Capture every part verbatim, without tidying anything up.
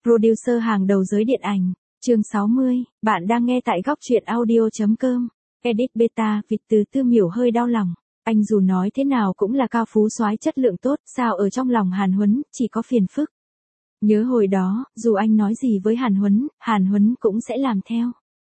Producer hàng đầu giới điện ảnh. Chương sáu mươi, bạn đang nghe tại góc truyện audio.com. Edit beta, vịt từ Tư Miểu hơi đau lòng. Anh dù nói thế nào cũng là cao phú soái chất lượng tốt, sao ở trong lòng Hàn Huấn chỉ có phiền phức. Nhớ hồi đó, dù anh nói gì với Hàn Huấn, Hàn Huấn cũng sẽ làm theo.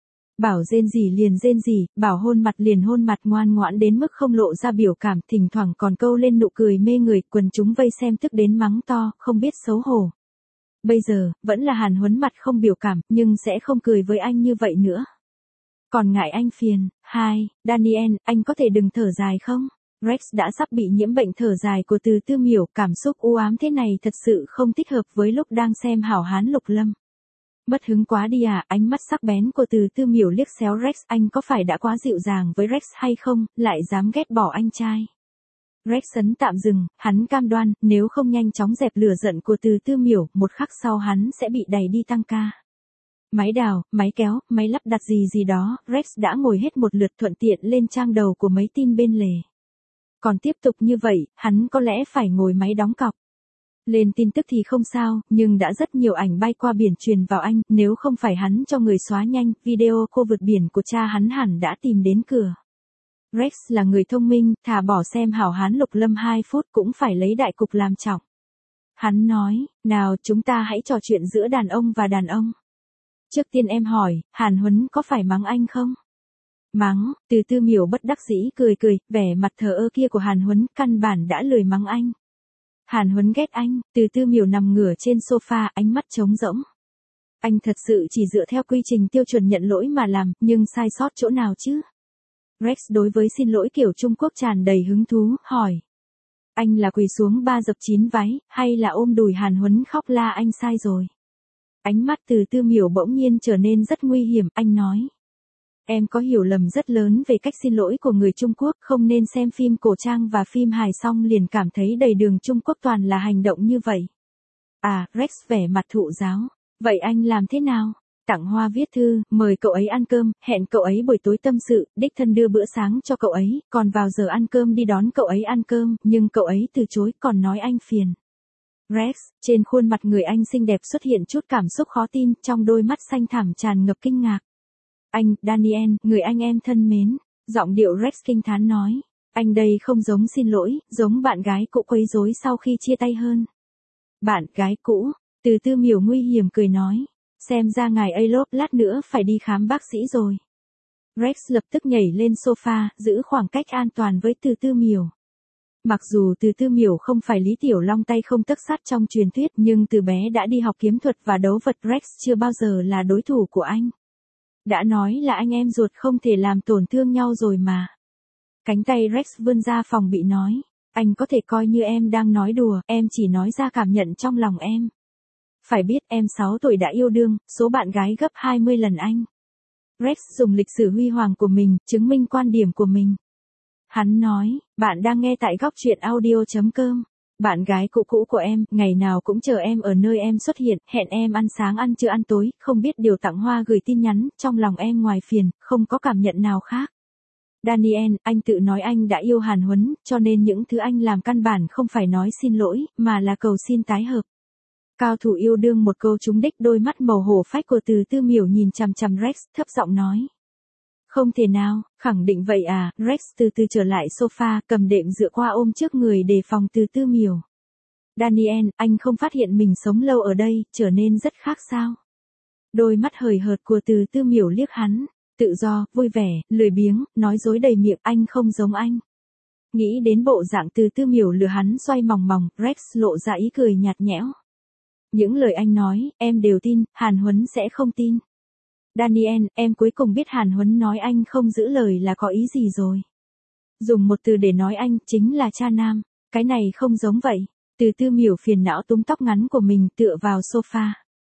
Bảo rên gì liền rên gì, bảo hôn mặt liền hôn mặt, ngoan ngoãn đến mức không lộ ra biểu cảm, thỉnh thoảng còn câu lên nụ cười mê người, quần chúng vây xem tức đến mắng to, không biết xấu hổ. Bây giờ, vẫn là Hàn Huấn mặt không biểu cảm, nhưng sẽ không cười với anh như vậy nữa. Còn ngại anh phiền. Hai, Daniel, anh có thể đừng thở dài không? Rex đã sắp bị nhiễm bệnh thở dài của từ Tư Miểu, cảm xúc u ám thế này thật sự không thích hợp với lúc đang xem Hảo Hán Lục Lâm. Mất hứng quá đi à, ánh mắt sắc bén của từ Tư Miểu liếc xéo Rex, anh có phải đã quá dịu dàng với Rex hay không, lại dám ghét bỏ anh trai. Rex sấn tạm dừng, hắn cam đoan, nếu không nhanh chóng dẹp lửa giận của từ Tư Miểu, một khắc sau hắn sẽ bị đẩy đi tăng ca. Máy đào, máy kéo, máy lắp đặt gì gì đó, Rex đã ngồi hết một lượt, thuận tiện lên trang đầu của mấy tin bên lề. Còn tiếp tục như vậy, hắn có lẽ phải ngồi máy đóng cọc. Lên tin tức thì không sao, nhưng đã rất nhiều ảnh bay qua biển truyền vào anh, nếu không phải hắn cho người xóa nhanh, video cô vượt biển của cha hắn hẳn đã tìm đến cửa. Rex là người thông minh, thà bỏ xem Hảo Hán Lục Lâm hai phút cũng phải lấy đại cục làm trọng. Hắn nói, nào chúng ta hãy trò chuyện giữa đàn ông và đàn ông. Trước tiên em hỏi, Hàn Huấn có phải mắng anh không? Mắng, từ Tư Miểu bất đắc dĩ cười cười, vẻ mặt thờ ơ kia của Hàn Huấn căn bản đã lười mắng anh. Hàn Huấn ghét anh, từ Tư Miểu nằm ngửa trên sofa, ánh mắt trống rỗng. Anh thật sự chỉ dựa theo quy trình tiêu chuẩn nhận lỗi mà làm, nhưng sai sót chỗ nào chứ? Rex đối với xin lỗi kiểu Trung Quốc tràn đầy hứng thú, hỏi. Anh là quỳ xuống ba dập chín váy, hay là ôm đùi Hàn Huấn khóc la anh sai rồi? Ánh mắt từ Tư Miểu bỗng nhiên trở nên rất nguy hiểm, anh nói. Em có hiểu lầm rất lớn về cách xin lỗi của người Trung Quốc, không nên xem phim cổ trang và phim hài xong liền cảm thấy đầy đường Trung Quốc toàn là hành động như vậy. À, Rex vẻ mặt thụ giáo. Vậy anh làm thế nào? Tặng hoa viết thư, mời cậu ấy ăn cơm, hẹn cậu ấy buổi tối tâm sự, đích thân đưa bữa sáng cho cậu ấy, còn vào giờ ăn cơm đi đón cậu ấy ăn cơm, nhưng cậu ấy từ chối, còn nói anh phiền. Rex, trên khuôn mặt người anh xinh đẹp xuất hiện chút cảm xúc khó tin, trong đôi mắt xanh thẳm tràn ngập kinh ngạc. Anh, Daniel, người anh em thân mến, giọng điệu Rex kinh thán nói. Anh đây không giống xin lỗi, giống bạn gái cũ quấy rối sau khi chia tay hơn. Bạn gái cũ, từ Tư Miểu nguy hiểm cười nói. Xem ra ngài Alop lát nữa phải đi khám bác sĩ rồi. Rex lập tức nhảy lên sofa, giữ khoảng cách an toàn với từ Tư Miểu. Mặc dù từ Tư Miểu không phải Lý Tiểu Long tay không tấc sắt trong truyền thuyết, nhưng từ bé đã đi học kiếm thuật và đấu vật, Rex chưa bao giờ là đối thủ của anh. Đã nói là anh em ruột không thể làm tổn thương nhau rồi mà. Cánh tay Rex vươn ra phòng bị nói. Anh có thể coi như em đang nói đùa, em chỉ nói ra cảm nhận trong lòng em. Phải biết em sáu tuổi đã yêu đương, số bạn gái gấp hai mươi lần anh. Rex dùng lịch sử huy hoàng của mình, chứng minh quan điểm của mình. Hắn nói, bạn đang nghe tại góc truyện audio.com. Bạn gái cũ cũ của em, ngày nào cũng chờ em ở nơi em xuất hiện, hẹn em ăn sáng ăn trưa ăn tối, không biết điều tặng hoa gửi tin nhắn, trong lòng em ngoài phiền, không có cảm nhận nào khác. Daniel, anh tự nói anh đã yêu Hàn Huấn, cho nên những thứ anh làm căn bản không phải nói xin lỗi, mà là cầu xin tái hợp. Cao thủ yêu đương một câu trúng đích, đôi mắt màu hổ phách của từ Tư Miểu nhìn chằm chằm Rex, thấp giọng nói. Không thể nào, khẳng định vậy à, Rex từ từ trở lại sofa, cầm đệm dựa qua ôm trước người đề phòng từ Tư Miểu. Daniel, anh không phát hiện mình sống lâu ở đây, trở nên rất khác sao? Đôi mắt hời hợt của từ Tư Miểu liếc hắn, tự do, vui vẻ, lười biếng, nói dối đầy miệng, anh không giống anh. Nghĩ đến bộ dạng từ Tư Miểu lừa hắn xoay mòng mòng, Rex lộ ra ý cười nhạt nhẽo. Những lời anh nói, em đều tin, Hàn Huấn sẽ không tin. Daniel, em cuối cùng biết Hàn Huấn nói anh không giữ lời là có ý gì rồi. Dùng một từ để nói anh, chính là cha nam. Cái này không giống vậy. Từ Tư Miểu phiền não túm tóc ngắn của mình tựa vào sofa.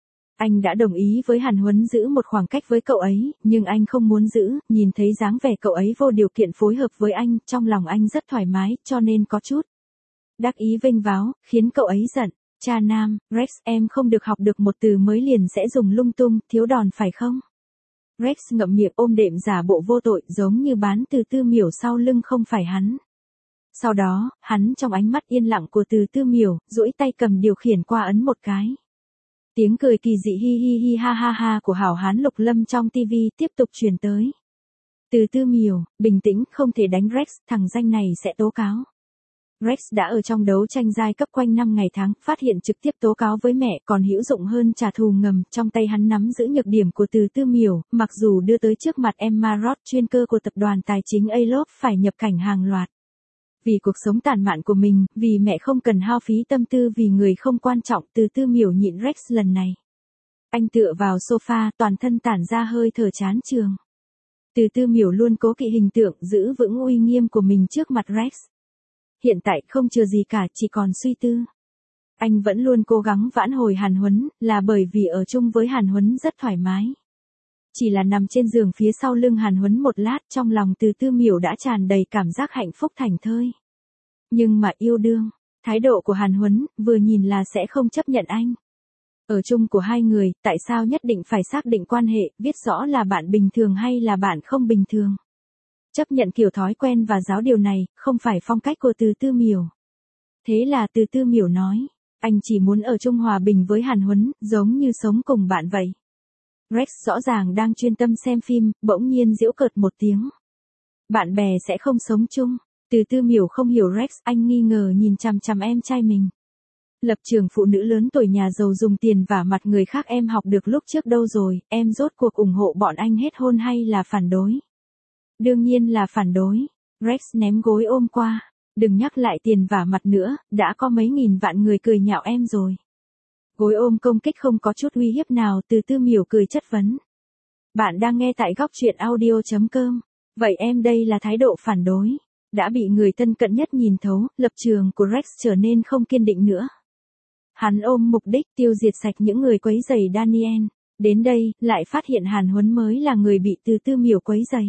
Anh đã đồng ý với Hàn Huấn giữ một khoảng cách với cậu ấy, nhưng anh không muốn giữ, nhìn thấy dáng vẻ cậu ấy vô điều kiện phối hợp với anh, trong lòng anh rất thoải mái, cho nên có chút đắc ý vênh váo, khiến cậu ấy giận. Cha nam, Rex, em không được học được một từ mới liền sẽ dùng lung tung, thiếu đòn phải không? Rex ngậm miệng ôm đệm giả bộ vô tội, giống như bán từ Tư Miểu sau lưng không phải hắn. Sau đó, hắn trong ánh mắt yên lặng của từ Tư Miểu, duỗi tay cầm điều khiển qua ấn một cái. Tiếng cười kỳ dị hi hi hi ha ha ha của hảo hán Lục Lâm trong tivi tiếp tục truyền tới. Từ Tư Miểu, bình tĩnh, không thể đánh Rex, thằng danh này sẽ tố cáo. Rex đã ở trong đấu tranh giai cấp quanh năm ngày tháng, phát hiện trực tiếp tố cáo với mẹ còn hữu dụng hơn trả thù ngầm, trong tay hắn nắm giữ nhược điểm của Từ Tư Miểu, mặc dù đưa tới trước mặt Emma Roth, chuyên cơ của tập đoàn tài chính Alop phải nhập cảnh hàng loạt. Vì cuộc sống tàn mạn của mình, vì mẹ không cần hao phí tâm tư vì người không quan trọng, Từ Tư Miểu nhịn Rex lần này. Anh tựa vào sofa, toàn thân tản ra hơi thở chán chường. Từ Tư Miểu luôn cố kỵ hình tượng, giữ vững uy nghiêm của mình trước mặt Rex. Hiện tại không chừa gì cả, chỉ còn suy tư. Anh vẫn luôn cố gắng vãn hồi Hàn Huấn, là bởi vì ở chung với Hàn Huấn rất thoải mái. Chỉ là nằm trên giường phía sau lưng Hàn Huấn một lát, trong lòng Từ Tư Miểu đã tràn đầy cảm giác hạnh phúc thảnh thơi. Nhưng mà yêu đương, thái độ của Hàn Huấn, vừa nhìn là sẽ không chấp nhận anh. Ở chung của hai người, tại sao nhất định phải xác định quan hệ, viết rõ là bạn bình thường hay là bạn không bình thường? Chấp nhận kiểu thói quen và giáo điều này, không phải phong cách của Từ Tư Miểu. Thế là Từ Tư Miểu nói, anh chỉ muốn ở chung hòa bình với Hàn Huấn, giống như sống cùng bạn vậy. Rex rõ ràng đang chuyên tâm xem phim, bỗng nhiên giễu cợt một tiếng. Bạn bè sẽ không sống chung. Từ Tư Miểu không hiểu Rex, anh nghi ngờ nhìn chằm chằm em trai mình. Lập trường phụ nữ lớn tuổi nhà giàu dùng tiền vả mặt người khác em học được lúc trước đâu rồi, em rốt cuộc ủng hộ bọn anh hết hôn hay là phản đối? Đương nhiên là phản đối. Rex ném gối ôm qua. Đừng nhắc lại tiền vả mặt nữa, đã có mấy nghìn vạn người cười nhạo em rồi. Gối ôm công kích không có chút uy hiếp nào, Từ Tư Miểu cười chất vấn. Bạn đang nghe tại góc truyện audio chấm com. Vậy em đây là thái độ phản đối. Đã bị người thân cận nhất nhìn thấu, lập trường của Rex trở nên không kiên định nữa. Hắn ôm mục đích tiêu diệt sạch những người quấy rầy Daniel. Đến đây, lại phát hiện Hàn Huấn mới là người bị Từ Tư Miểu quấy rầy.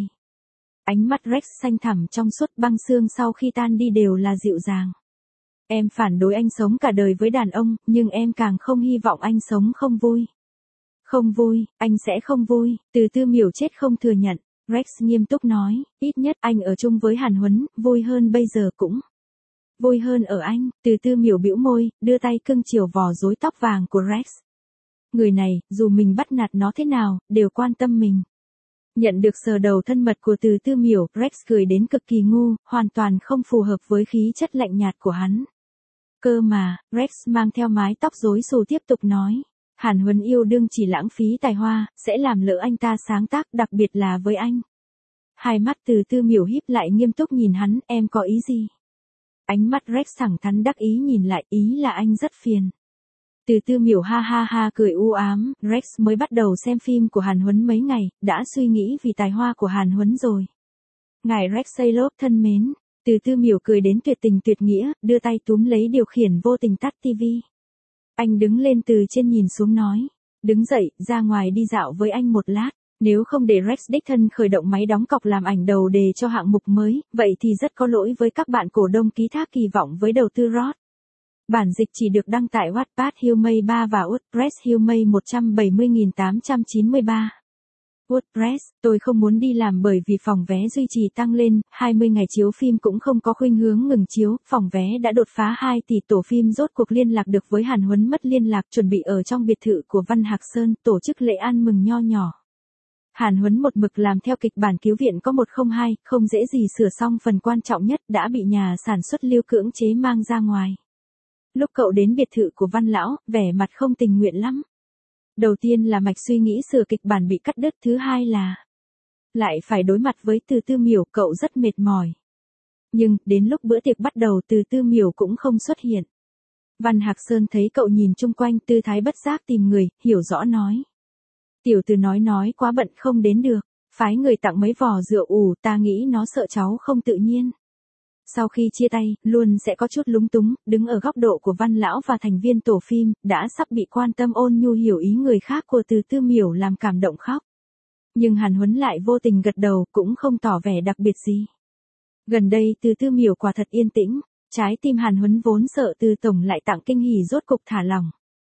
Ánh mắt Rex xanh thẳm trong suốt, băng xương sau khi tan đi đều là dịu dàng. Em phản đối anh sống cả đời với đàn ông, nhưng em càng không hy vọng anh sống không vui. Không vui, anh sẽ không vui, Từ Tư Miểu chết không thừa nhận. Rex nghiêm túc nói, ít nhất anh ở chung với Hàn Huấn, vui hơn bây giờ cũng. Vui hơn ở anh, Từ Tư Miểu bĩu môi, đưa tay cưng chiều vò rối tóc vàng của Rex. Người này, dù mình bắt nạt nó thế nào, đều quan tâm mình. Nhận được sờ đầu thân mật của Từ Tư Miểu, Rex cười đến cực kỳ ngu, hoàn toàn không phù hợp với khí chất lạnh nhạt của hắn. Cơ mà, Rex mang theo mái tóc rối xù tiếp tục nói. Hàn Huấn yêu đương chỉ lãng phí tài hoa, sẽ làm lỡ anh ta sáng tác, đặc biệt là với anh. Hai mắt Từ Tư Miểu híp lại nghiêm túc nhìn hắn, em có ý gì? Ánh mắt Rex thẳng thắn đắc ý nhìn lại, ý là anh rất phiền. Từ Tư Miểu ha ha ha cười u ám, Rex mới bắt đầu xem phim của Hàn Huấn mấy ngày, đã suy nghĩ vì tài hoa của Hàn Huấn rồi. Ngài Rex Saylop thân mến, Từ Tư Miểu cười đến tuyệt tình tuyệt nghĩa, đưa tay túm lấy điều khiển vô tình tắt tivi. Anh đứng lên từ trên nhìn xuống nói, đứng dậy, ra ngoài đi dạo với anh một lát, nếu không để Rex đích thân khởi động máy đóng cọc làm ảnh đầu đề cho hạng mục mới, vậy thì rất có lỗi với các bạn cổ đông ký thác kỳ vọng với đầu tư Roth. Bản dịch chỉ được đăng tại Wattpad Humay ba và WordPress Humay một bảy không tám chín ba. WordPress, tôi không muốn đi làm bởi vì phòng vé duy trì tăng lên, hai mươi ngày chiếu phim cũng không có khuynh hướng ngừng chiếu, phòng vé đã đột phá hai tỷ, tổ phim rốt cuộc liên lạc được với Hàn Huấn mất liên lạc, chuẩn bị ở trong biệt thự của Văn Hạc Sơn, tổ chức lễ ăn mừng nho nhỏ. Hàn Huấn một mực làm theo kịch bản cứu viện có một không hai, không dễ gì sửa xong phần quan trọng nhất, đã bị nhà sản xuất Lưu cưỡng chế mang ra ngoài. Lúc cậu đến biệt thự của Văn Lão, vẻ mặt không tình nguyện lắm. Đầu tiên là mạch suy nghĩ sửa kịch bản bị cắt đứt, thứ hai là lại phải đối mặt với Từ Tư Miểu, cậu rất mệt mỏi. Nhưng, đến lúc bữa tiệc bắt đầu Từ Tư Miểu cũng không xuất hiện. Văn Hạc Sơn thấy cậu nhìn chung quanh, tư thái bất giác tìm người, hiểu rõ nói. Tiểu Từ nói nói quá bận không đến được, phái người tặng mấy vò rượu ủ, ta nghĩ nó sợ cháu không tự nhiên. Sau khi chia tay, luôn sẽ có chút lúng túng, đứng ở góc độ của Văn Lão và thành viên tổ phim, đã sắp bị quan tâm ôn nhu hiểu ý người khác của Từ Tư Miểu làm cảm động khóc. Nhưng Hàn Huấn lại vô tình gật đầu, cũng không tỏ vẻ đặc biệt gì. Gần đây Từ Tư Miểu quả thật yên tĩnh, trái tim Hàn Huấn vốn sợ Từ Tổng lại tặng kinh hỉ rốt cục thả lỏng.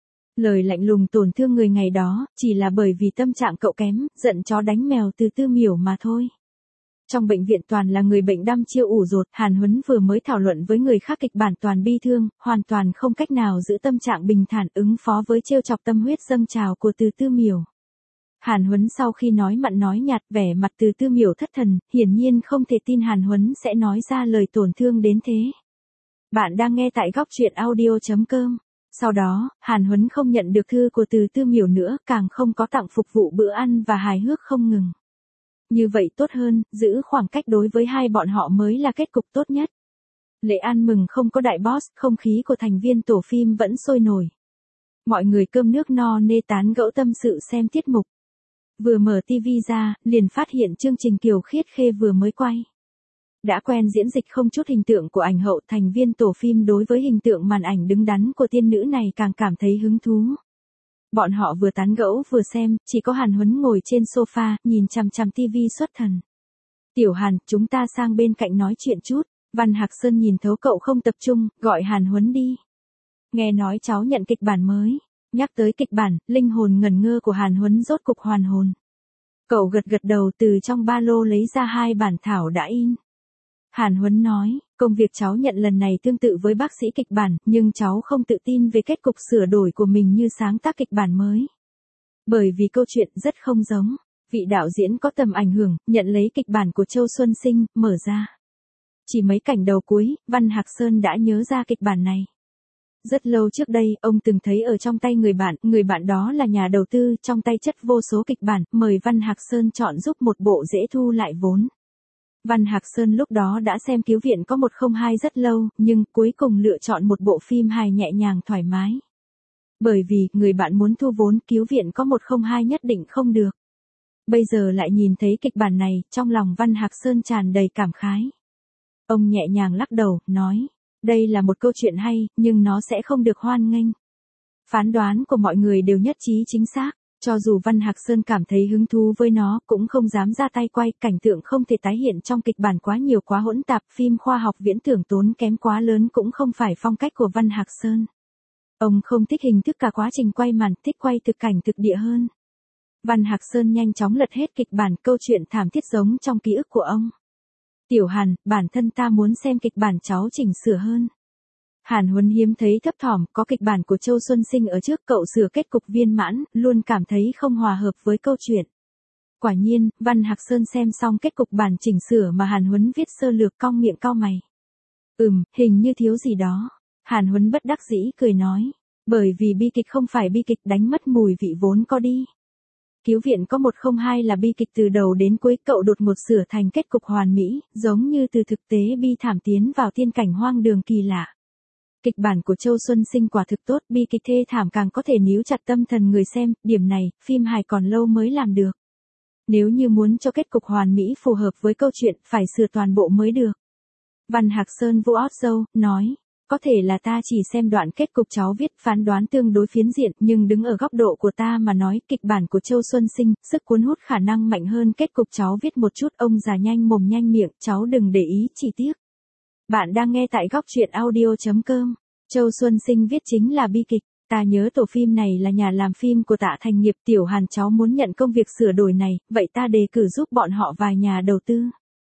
Lời lạnh lùng tổn thương người ngày đó, chỉ là bởi vì tâm trạng cậu kém, giận chó đánh mèo Từ Tư Miểu mà thôi. Trong bệnh viện toàn là người bệnh đăm chiêu ủ rột, Hàn Huấn vừa mới thảo luận với người khác kịch bản toàn bi thương, hoàn toàn không cách nào giữ tâm trạng bình thản ứng phó với trêu chọc tâm huyết dâng trào của Từ Tư Miểu. Hàn Huấn sau khi nói mặn nói nhạt, vẻ mặt Từ Tư Miểu thất thần, hiển nhiên không thể tin Hàn Huấn sẽ nói ra lời tổn thương đến thế. Bạn đang nghe tại góc truyện audio chấm com. Sau đó, Hàn Huấn không nhận được thư của Từ Tư Miểu nữa, càng không có tặng phục vụ bữa ăn và hài hước không ngừng. Như vậy tốt hơn, giữ khoảng cách đối với hai bọn họ mới là kết cục tốt nhất. Lễ ăn mừng không có đại boss, không khí của thành viên tổ phim vẫn sôi nổi. Mọi người cơm nước no nê tán gẫu tâm sự xem tiết mục. Vừa mở tivi ra, liền phát hiện chương trình Kiều Khiết Khê vừa mới quay. Đã quen diễn dịch không chút hình tượng của ảnh hậu, thành viên tổ phim đối với hình tượng màn ảnh đứng đắn của tiên nữ này càng cảm thấy hứng thú. Bọn họ vừa tán gẫu vừa xem, chỉ có Hàn Huấn ngồi trên sofa, nhìn chằm chằm tivi xuất thần. Tiểu Hàn, chúng ta sang bên cạnh nói chuyện chút. Văn Hạc Sơn nhìn thấu cậu không tập trung, gọi Hàn Huấn đi. Nghe nói cháu nhận kịch bản mới. Nhắc tới kịch bản, linh hồn ngẩn ngơ của Hàn Huấn rốt cục hoàn hồn. Cậu gật gật đầu, từ trong ba lô lấy ra hai bản thảo đã in. Hàn Huấn nói, công việc cháu nhận lần này tương tự với bác sĩ kịch bản, nhưng cháu không tự tin về kết cục sửa đổi của mình như sáng tác kịch bản mới. Bởi vì câu chuyện rất không giống. Vị đạo diễn có tầm ảnh hưởng, nhận lấy kịch bản của Châu Xuân Sinh, mở ra. Chỉ mấy cảnh đầu cuối, Văn Hạc Sơn đã nhớ ra kịch bản này. Rất lâu trước đây, ông từng thấy ở trong tay người bạn, người bạn đó là nhà đầu tư, trong tay chất vô số kịch bản, mời Văn Hạc Sơn chọn giúp một bộ dễ thu lại vốn. Văn Hạc Sơn lúc đó đã xem Cứu viện có một không hai rất lâu, nhưng cuối cùng lựa chọn một bộ phim hài nhẹ nhàng thoải mái. Bởi vì, người bạn muốn thu vốn, Cứu viện có một không hai nhất định không được. Bây giờ lại nhìn thấy kịch bản này, trong lòng Văn Hạc Sơn tràn đầy cảm khái. Ông nhẹ nhàng lắc đầu, nói, đây là một câu chuyện hay, nhưng nó sẽ không được hoan nghênh. Phán đoán của mọi người đều nhất trí chính xác. Cho dù Văn Hạc Sơn cảm thấy hứng thú với nó, cũng không dám ra tay quay, cảnh tượng không thể tái hiện trong kịch bản quá nhiều quá hỗn tạp, phim khoa học viễn tưởng tốn kém quá lớn cũng không phải phong cách của Văn Hạc Sơn. Ông không thích hình thức cả quá trình quay màn, thích quay thực cảnh thực địa hơn. Văn Hạc Sơn nhanh chóng lật hết kịch bản, câu chuyện thảm thiết giống trong ký ức của ông. Tiểu Hàn, bản thân ta muốn xem kịch bản cháu chỉnh sửa hơn. Hàn Huấn hiếm thấy thấp thỏm, có kịch bản của Châu Xuân Sinh ở trước, cậu sửa kết cục viên mãn, luôn cảm thấy không hòa hợp với câu chuyện. Quả nhiên, Văn Hạc Sơn xem xong kết cục bản chỉnh sửa mà Hàn Huấn viết sơ lược, cong miệng cau mày. Ừm, hình như thiếu gì đó. Hàn Huấn bất đắc dĩ cười nói, bởi vì bi kịch không phải bi kịch, đánh mất mùi vị vốn có đi. Cứu viện có một không hai là bi kịch từ đầu đến cuối, cậu đột ngột sửa thành kết cục hoàn mỹ, giống như từ thực tế bi thảm tiến vào tiên cảnh hoang đường kỳ lạ. Kịch bản của Châu Xuân Sinh quả thực tốt, bi kịch thê thảm càng có thể níu chặt tâm thần người xem, điểm này, phim hài còn lâu mới làm được. Nếu như muốn cho kết cục hoàn mỹ phù hợp với câu chuyện, phải sửa toàn bộ mới được. Văn Hạc Sơn vỗ ót râu, nói, có thể là ta chỉ xem đoạn kết cục cháu viết, phán đoán tương đối phiến diện, nhưng đứng ở góc độ của ta mà nói, kịch bản của Châu Xuân Sinh, sức cuốn hút khả năng mạnh hơn kết cục cháu viết một chút. Ông già nhanh mồm nhanh miệng, cháu đừng để ý chi tiết. Bạn đang nghe tại góc truyện audio chấm com. Châu Xuân Sinh viết chính là bi kịch. Ta nhớ tổ phim này là nhà làm phim của Tạ Thành Nghiệp. Tiểu Hàn, cháu muốn nhận công việc sửa đổi này, vậy ta đề cử giúp bọn họ vài nhà đầu tư.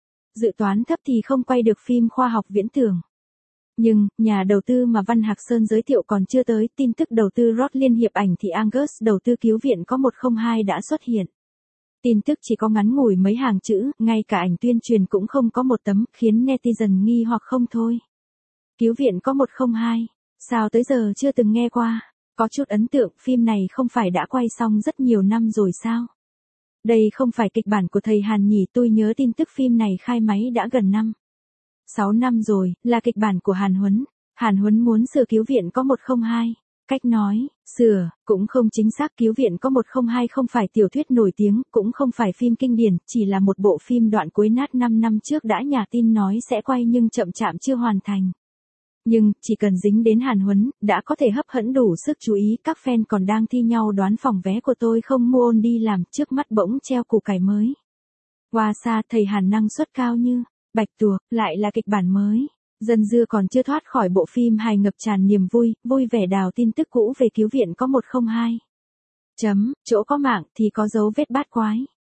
Dự toán thấp thì không quay được phim khoa học viễn tưởng. Nhưng, nhà đầu tư mà Văn Hạc Sơn giới thiệu còn chưa tới, tin tức đầu tư Rod Liên Hiệp Ảnh thì Angus đầu tư Cứu viện có một không hai đã xuất hiện. Tin tức chỉ có ngắn ngủi mấy hàng chữ, ngay cả ảnh tuyên truyền cũng không có một tấm, khiến netizen nghi hoặc không thôi. Cứu viện có một không hai, sao tới giờ chưa từng nghe qua, có chút ấn tượng, phim này không phải đã quay xong rất nhiều năm rồi sao? Đây không phải kịch bản của thầy Hàn nhỉ, tôi nhớ tin tức phim này khai máy đã gần năm. sáu năm rồi, là kịch bản của Hàn Huấn. Hàn Huấn muốn sửa Cứu viện có một không hai. Cách nói, sửa, cũng không chính xác. Cứu viện có một không hai không phải tiểu thuyết nổi tiếng, cũng không phải phim kinh điển, chỉ là một bộ phim đoạn cuối nát năm năm trước đã nhà tin nói sẽ quay nhưng chậm chạp chưa hoàn thành. Nhưng, chỉ cần dính đến Hàn Huấn, đã có thể hấp dẫn đủ sức chú ý. Các fan còn đang thi nhau đoán phòng vé của tôi không mua ôn đi làm, trước mắt bỗng treo củ cải mới. Qua xa, thầy Hàn năng suất cao như Bạch Tuộc, lại là kịch bản mới. Dân dưa còn chưa thoát khỏi bộ phim hài ngập tràn niềm vui, vui vẻ đào tin tức cũ về Cứu viện có một không hai. Chấm, chỗ có mạng thì có dấu vết bát quái.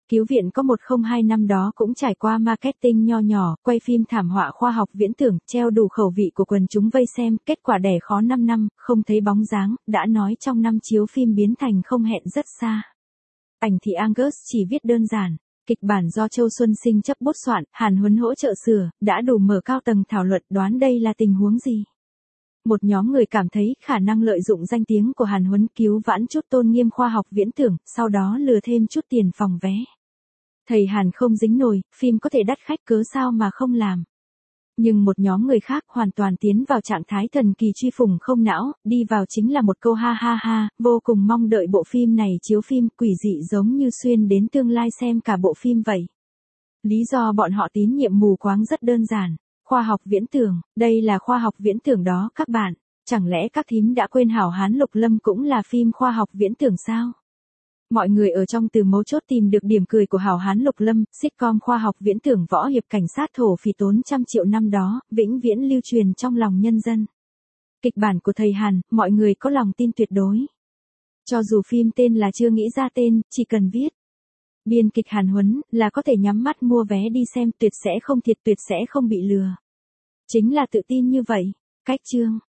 Cứu viện có một không hai năm đó cũng trải qua marketing nho nhỏ, quay phim thảm họa khoa học viễn tưởng, treo đủ khẩu vị của quần chúng vây xem, kết quả đẻ khó năm năm, không thấy bóng dáng, đã nói trong năm chiếu phim biến thành không hẹn rất xa. Ảnh thì Angus chỉ viết đơn giản, kịch bản do Châu Xuân Sinh chấp bút soạn, Hàn Huấn hỗ trợ sửa, đã đủ mở cao tầng thảo luận đoán đây là tình huống gì. Một nhóm người cảm thấy khả năng lợi dụng danh tiếng của Hàn Huấn cứu vãn chút tôn nghiêm khoa học viễn tưởng, sau đó lừa thêm chút tiền phòng vé. Thầy Hàn không dính nổi, phim có thể đắt khách cớ sao mà không làm. Nhưng một nhóm người khác hoàn toàn tiến vào trạng thái thần kỳ truy phủng không não, đi vào chính là một câu ha ha ha, vô cùng mong đợi bộ phim này chiếu phim, quỷ dị giống như xuyên đến tương lai xem cả bộ phim vậy. Lý do bọn họ tín nhiệm mù quáng rất đơn giản, khoa học viễn tưởng, đây là khoa học viễn tưởng đó các bạn, chẳng lẽ các thím đã quên Hảo Hán Lục Lâm cũng là phim khoa học viễn tưởng sao? Mọi người ở trong từ mấu chốt tìm được điểm cười của Hảo Hán Lục Lâm, sitcom khoa học viễn tưởng võ hiệp cảnh sát thổ phỉ tốn trăm triệu năm đó, vĩnh viễn lưu truyền trong lòng nhân dân. Kịch bản của thầy Hàn, mọi người có lòng tin tuyệt đối. Cho dù phim tên là chưa nghĩ ra tên, chỉ cần viết biên kịch Hàn Huấn là có thể nhắm mắt mua vé đi xem, tuyệt sẽ không thiệt, tuyệt sẽ không bị lừa. Chính là tự tin như vậy. Cách chương